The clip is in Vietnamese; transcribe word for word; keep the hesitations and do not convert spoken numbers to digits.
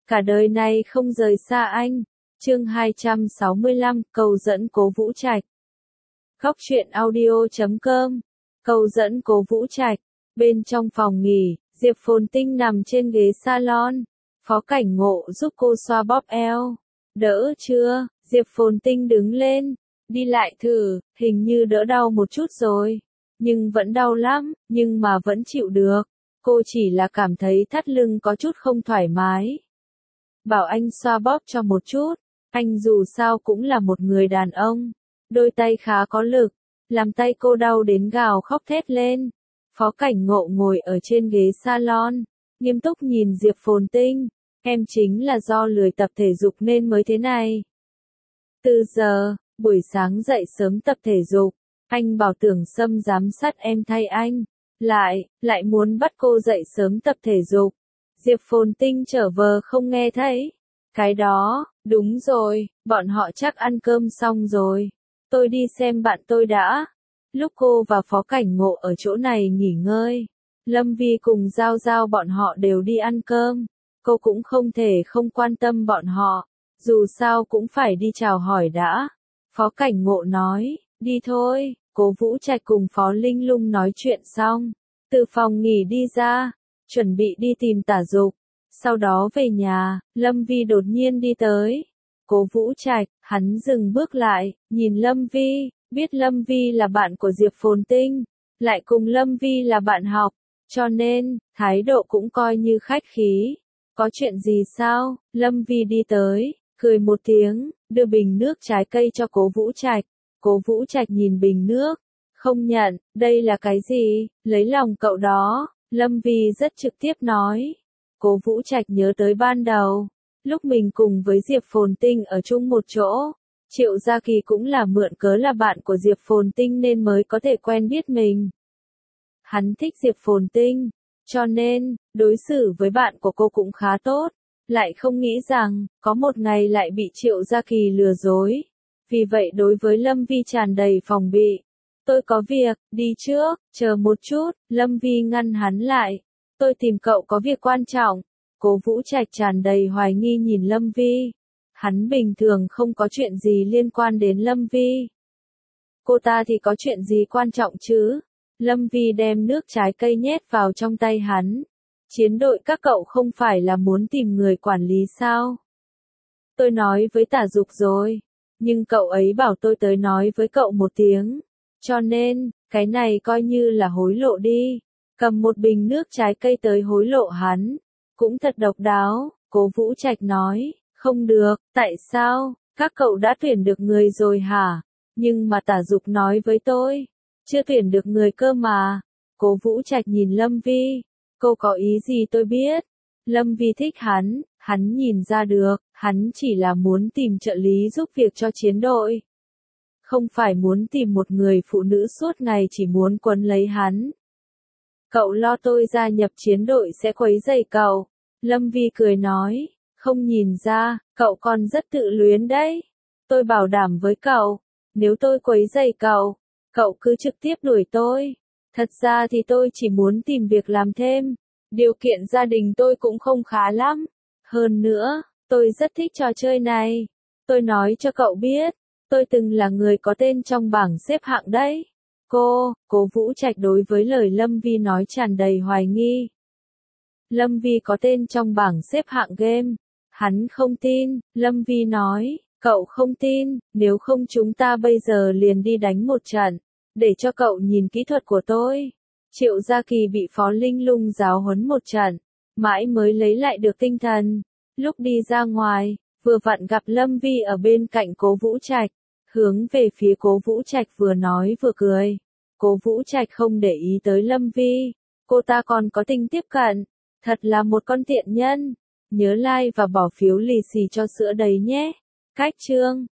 cả đời này không rời xa anh. Chương hai trăm sáu mươi lăm, cầu dẫn Cố Vũ Trạch. Góc truyện audio chấm com. Cầu dẫn Cố Vũ Trạch. Bên trong phòng nghỉ, Diệp Phồn Tinh nằm trên ghế salon. Phó Cảnh Ngộ giúp cô xoa bóp eo. Đỡ chưa? Diệp Phồn Tinh đứng lên, đi lại thử, hình như đỡ đau một chút rồi. Nhưng vẫn đau lắm, nhưng mà vẫn chịu được. Cô chỉ là cảm thấy thắt lưng có chút không thoải mái. Bảo anh xoa bóp cho một chút. Anh dù sao cũng là một người đàn ông. Đôi tay khá có lực, làm tay cô đau đến gào khóc thét lên. Phó Cảnh Ngộ ngồi ở trên ghế salon, nghiêm túc nhìn Diệp Phồn Tinh. Em chính là do lười tập thể dục nên mới thế này. Từ giờ, buổi sáng dậy sớm tập thể dục, anh bảo Tưởng Sâm giám sát em thay anh. Lại, lại muốn bắt cô dậy sớm tập thể dục. Diệp Phồn Tinh trở vờ không nghe thấy. Cái đó, đúng rồi, bọn họ chắc ăn cơm xong rồi. Tôi đi xem bạn tôi đã. Lúc cô và Phó Cảnh Ngộ ở chỗ này nghỉ ngơi, Lâm Vi cùng Giao Giao bọn họ đều đi ăn cơm. Cô cũng không thể không quan tâm bọn họ, dù sao cũng phải đi chào hỏi đã. Phó Cảnh Ngộ nói, đi thôi. Cố Vũ Trạch cùng Phó Linh Lung nói chuyện xong, từ phòng nghỉ đi ra, chuẩn bị đi tìm Tả Dục. Sau đó về nhà, Lâm Vi đột nhiên đi tới. Cố Vũ Trạch, hắn dừng bước lại, nhìn Lâm Vi, biết Lâm Vi là bạn của Diệp Phồn Tinh, lại cùng Lâm Vi là bạn học, cho nên, thái độ cũng coi như khách khí. Có chuyện gì sao? Lâm Vi đi tới, cười một tiếng, đưa bình nước trái cây cho Cố Vũ Trạch. Cố Vũ Trạch nhìn bình nước, không nhận, đây là cái gì? Lấy lòng cậu đó. Lâm Vi rất trực tiếp nói. Cố Vũ Trạch nhớ tới ban đầu, lúc mình cùng với Diệp Phồn Tinh ở chung một chỗ, Triệu Gia Kỳ cũng là mượn cớ là bạn của Diệp Phồn Tinh nên mới có thể quen biết mình. Hắn thích Diệp Phồn Tinh, cho nên, đối xử với bạn của cô cũng khá tốt, lại không nghĩ rằng, có một ngày lại bị Triệu Gia Kỳ lừa dối. Vì vậy đối với Lâm Vi tràn đầy phòng bị. Tôi có việc, đi trước, chờ một chút. Lâm Vi ngăn hắn lại. Tôi tìm cậu có việc quan trọng. Cố Vũ Trạch tràn đầy hoài nghi nhìn Lâm Vi. Hắn bình thường không có chuyện gì liên quan đến Lâm Vi. Cô ta thì có chuyện gì quan trọng chứ? Lâm Vi đem nước trái cây nhét vào trong tay hắn. Chiến đội các cậu không phải là muốn tìm người quản lý sao? Tôi nói với Tả Dục rồi, nhưng cậu ấy bảo tôi tới nói với cậu một tiếng. Cho nên, cái này coi như là hối lộ đi. Cầm một bình nước trái cây tới hối lộ hắn. Cũng thật độc đáo. Cố Vũ Trạch nói, không được, tại sao? Các cậu đã tuyển được người rồi hả? Nhưng mà Tả Dục nói với tôi, chưa tuyển được người cơ mà. Cố Vũ Trạch nhìn Lâm Vi, cô có ý gì tôi biết. Lâm Vi thích hắn, hắn nhìn ra được, hắn chỉ là muốn tìm trợ lý giúp việc cho chiến đội. Không phải muốn tìm một người phụ nữ suốt ngày chỉ muốn quấn lấy hắn. Cậu lo tôi gia nhập chiến đội sẽ quấy rầy cậu. Lâm Vi cười nói, không nhìn ra, cậu còn rất tự luyến đấy. Tôi bảo đảm với cậu, nếu tôi quấy rầy cậu, cậu cứ trực tiếp đuổi tôi. Thật ra thì tôi chỉ muốn tìm việc làm thêm. Điều kiện gia đình tôi cũng không khá lắm. Hơn nữa, tôi rất thích trò chơi này. Tôi nói cho cậu biết, tôi từng là người có tên trong bảng xếp hạng đấy. Cô, Cố Vũ Trạch đối với lời Lâm Vi nói tràn đầy hoài nghi. Lâm Vi có tên trong bảng xếp hạng game. Hắn không tin, Lâm Vi nói, cậu không tin, nếu không chúng ta bây giờ liền đi đánh một trận, để cho cậu nhìn kỹ thuật của tôi. Triệu Gia Kỳ bị Phó Linh Lung giáo huấn một trận, mãi mới lấy lại được tinh thần. Lúc đi ra ngoài, vừa vặn gặp Lâm Vi ở bên cạnh Cố Vũ Trạch, hướng về phía Cố Vũ Trạch vừa nói vừa cười. Cố Vũ Trạch không để ý tới Lâm Vi, cô ta còn có tình tiếp cận, thật là một con tiện nhân. Nhớ like và bỏ phiếu lì xì cho sữa đấy nhé. Cách chương